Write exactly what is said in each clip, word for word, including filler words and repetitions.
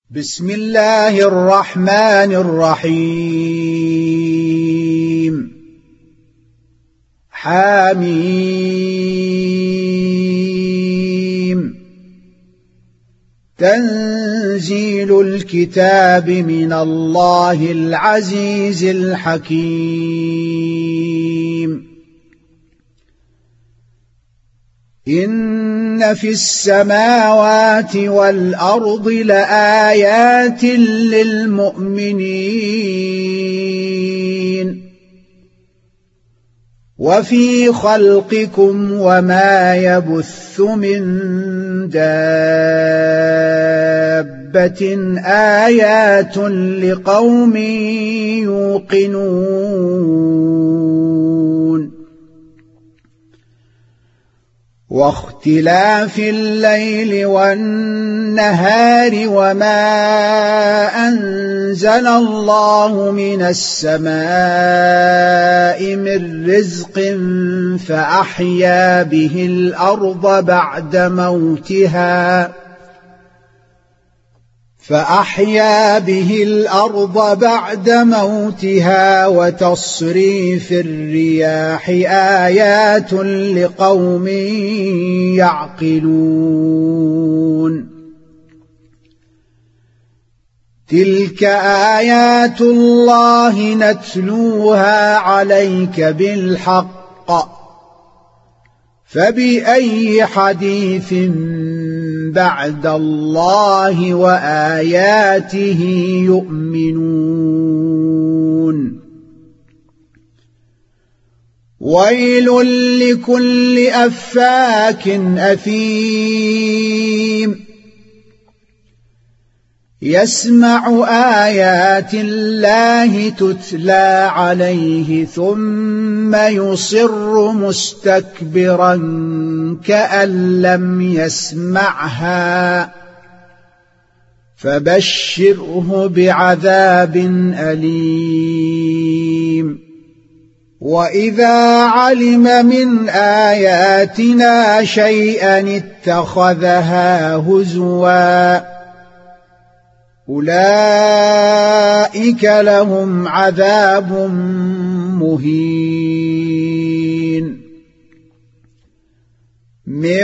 بسم الله الرحمن الرحيم حميم تنزيل الكتاب من الله العزيز الحكيم إن في السماوات والأرض لآيات للمؤمنين وفي خلقكم وما يبث من دابة آيات لقوم يوقنون واختلاف الليل والنهار وما أنزل الله من السماء من رزق فأحيا به الأرض بعد موتها فأحيا به الأرض بعد موتها وتصريف الرياح آيات لقوم يعقلون تلك آيات الله نتلوها عليك بالحق فبأي حديث بعد الله وآياته يؤمنون ويل لكل أفاك أثيم يسمع آيات الله تتلى عليه ثم يصر مستكبرا كأن لم يسمعها فبشره بعذاب أليم وإذا علم من آياتنا شيئا اتخذها هزوا أولئك لهم عذاب مهين من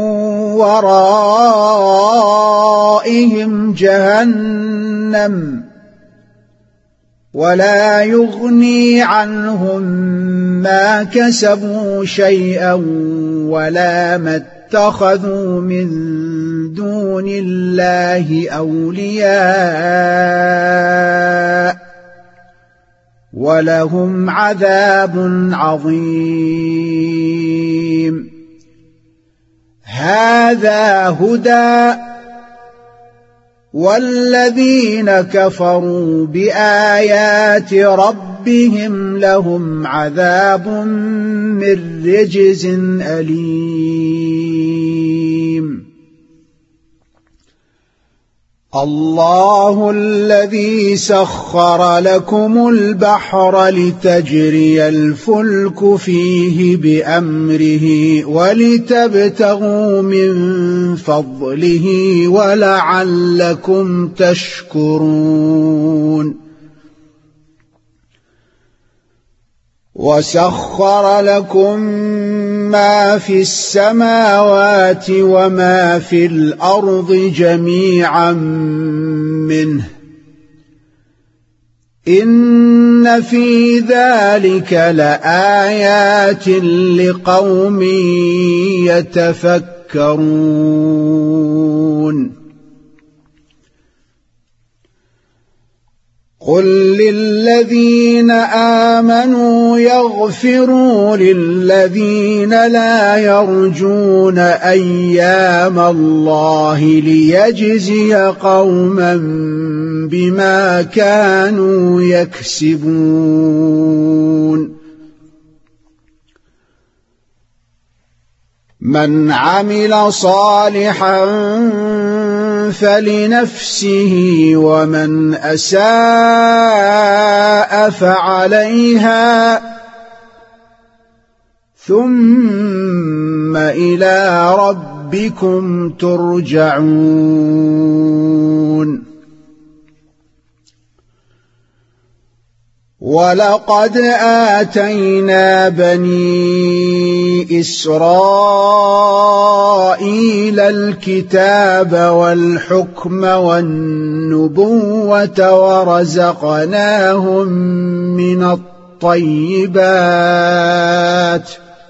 ورائهم جهنم ولا يغني عنهم ما كسبوا شيئا ولا ما اتخذوا من دون الله أولياء ولهم عذاب عظيم هذا هدى والذين كفروا بآيات ربهم لهم عذاب من رجز أليم الله الذي سخر لكم البحر لتجري الفلك فيه بأمره ولتبتغوا من فضله ولعلكم تشكرون وسخر لكم ما في السماوات وما في الأرض جميعا منه إن في ذلك لآيات لقوم يتفكرون قل للذين آمنوا يغفروا للذين لا يرجون أيام الله ليجزي قوما بما كانوا يكسبون من عمل صالحا فلنفسه ومن أساء فعليها ثم إلى ربكم ترجعون ولقد آتينا بني إسرائيل الكتاب والحكم والنبوة ورزقناهم من الطيبات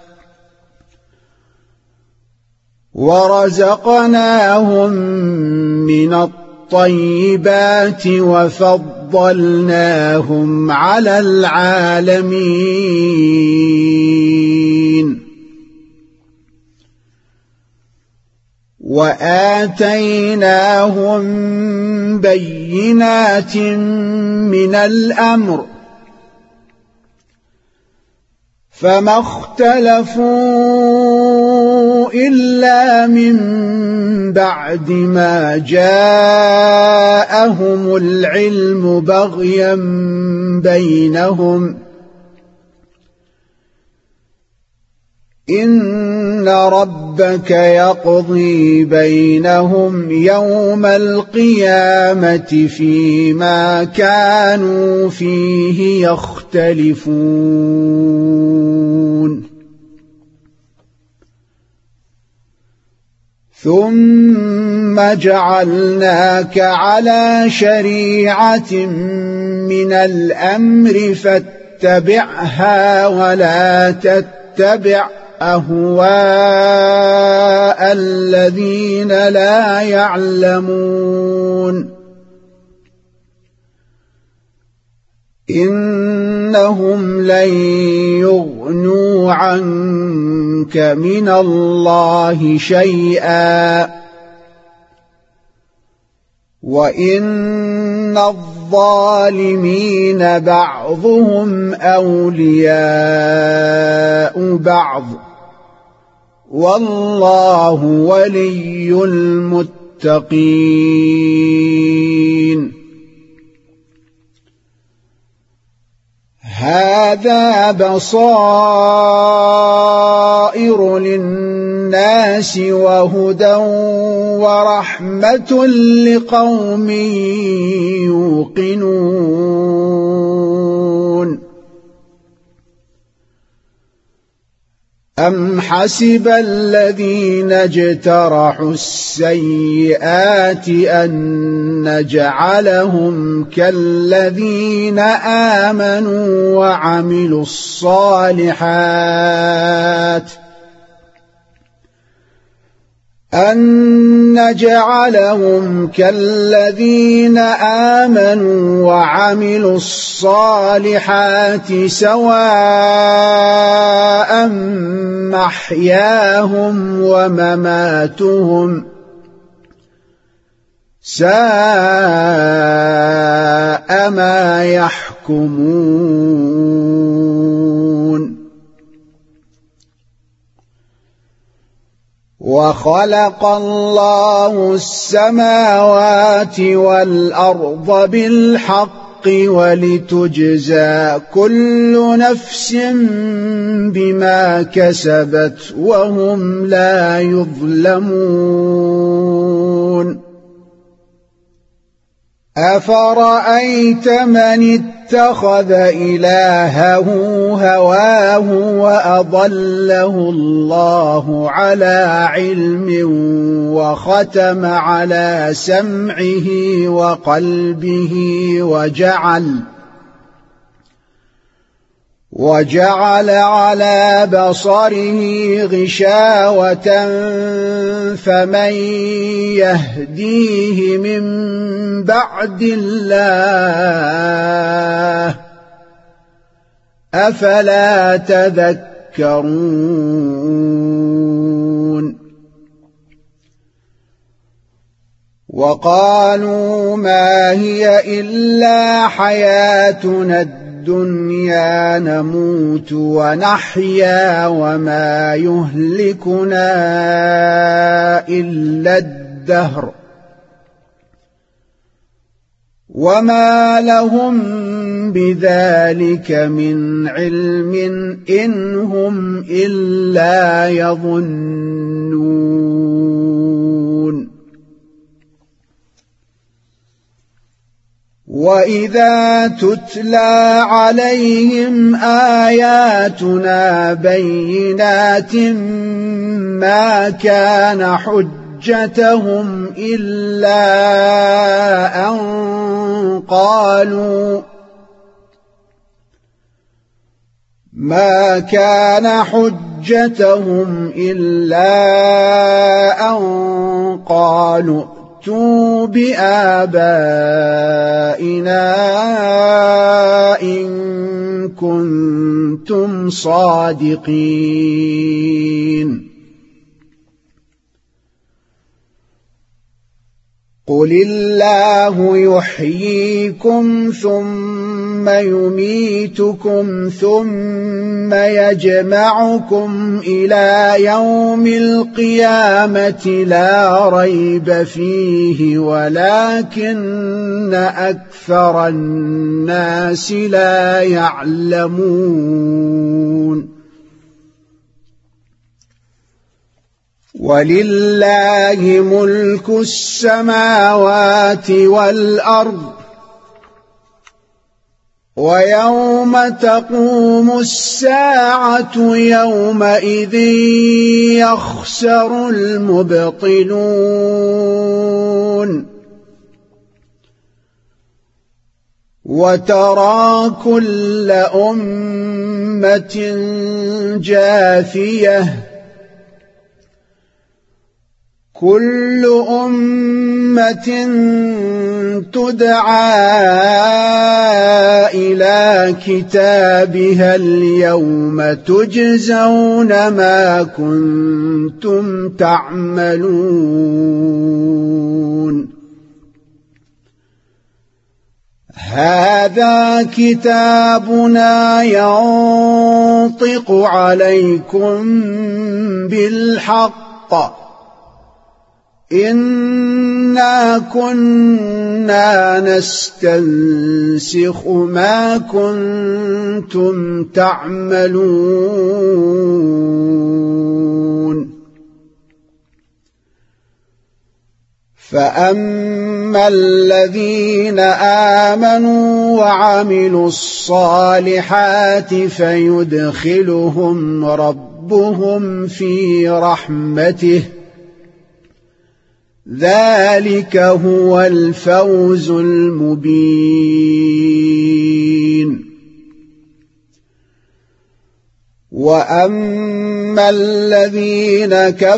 ورزقناهم من الطيبات وفضلناهم على العالمين وآتيناهم بينات من الأمر فما اختلفوا إلا من بعد ما جاءهم العلم بغيا بينهم إن ربك يقضي بينهم يوم القيامة فيما كانوا فيه يختلفون ثم جعلناك على شريعة من الأمر فاتبعها ولا تتبع أهواء الذين لا يعلمون إنهم لن يغنوا عنك من الله شيئا وإن الظالمين بعضهم أولياء بعض والله ولي المتقين هذا بصائر للناس وهدى ورحمة لقوم يوقنون أم حسب الذين اجترحوا السيئات أن نجعلهم كالذين آمنوا وعملوا الصالحات أن نجعلهم كالذين آمنوا وعملوا الصالحات سواء محياهم ومماتهم ساء ما يحكمون وخلق الله السماوات والأرض بالحق ولتجزى كل نفس بما كسبت وهم لا يظلمون أفرأيت من اتخذ إلهه هواه وأضله الله على علم وختم على سمعه وقلبه وجعل وجعل على بصره غشاوة فمن يهديه من بعد الله أفلا تذكرون وقالوا ما هي إلا حياتنا الدنيا نموت ونحيا وما يهلكنا إلا الدهر وما لهم بذلك من علم إن هم إلا يظنون وإذا تتلى عليهم آياتنا بينات ما كان حجتهم إلا أن قالوا ما كان حجتهم إلا أن قالوا ائتوا بآبائنا إن كنتم صادقين قل الله يحييكم ثم يميتكم ثم يجمعكم إلى يوم القيامة لا ريب فيه ولكن أكثر الناس لا يعلمون ولله ملك السماوات والأرض ويوم تقوم الساعة يومئذ يخسر المبطلون وترى كل أمة جاثية كل أمة تدعى إلى كتابها اليوم تجزون ما كنتم تعملون هذا كتابنا ينطق عليكم بالحق إنا كنا نستنسخ ما كنتم تعملون فأما الذين آمنوا وعملوا الصالحات فيدخلهم ربهم في رحمته ذلك هو الفوز المبين وأما الذين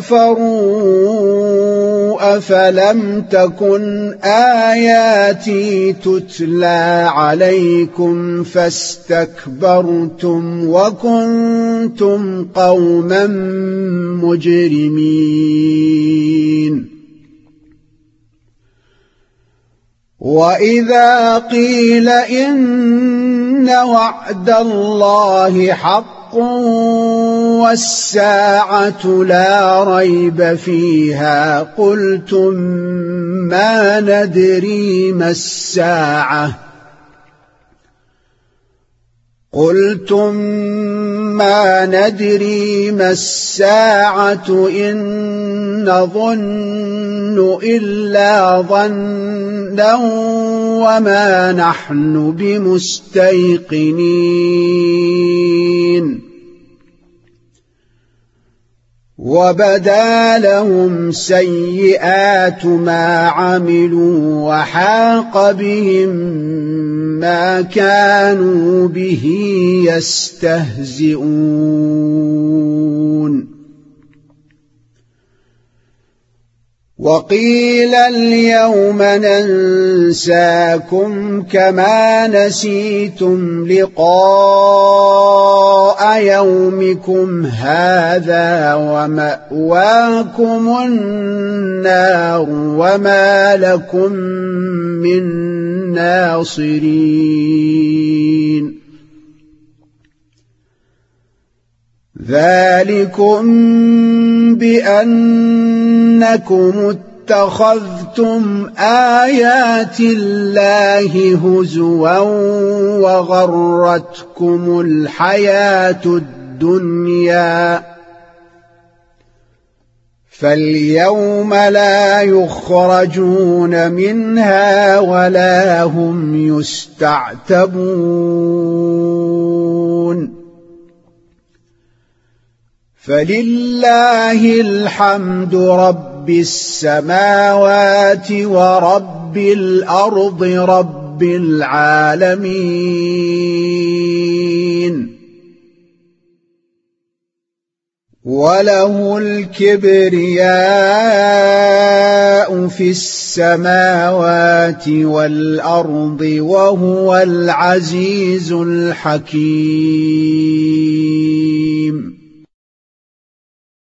كفروا أفلم تكن آياتي تتلى عليكم فاستكبرتم وكنتم قوما مجرمين وإذا قيل إن وعد الله حق والساعة لا ريب فيها قلتم ما ندري ما الساعة قلتم ما ندري ما الساعة إن نظن إلا ظنا وما نحن بمستيقنين وبدا لهم سيئات ما عملوا وحاق بهم ما كانوا به يستهزئون وقيل اليوم ننساكم كما نسيتم لقاء يومكم هذا ومأواكم النار وما لكم من ناصرين ذلكم بأنكم اتخذتم آيات الله هزوا وغرتكم الحياة الدنيا فاليوم لا يخرجون منها ولا هم يستعتبون فلله الحمد رب السماوات ورب الأرض رب العالمين وله الكبرياء في السماوات والأرض وهو العزيز الحكيم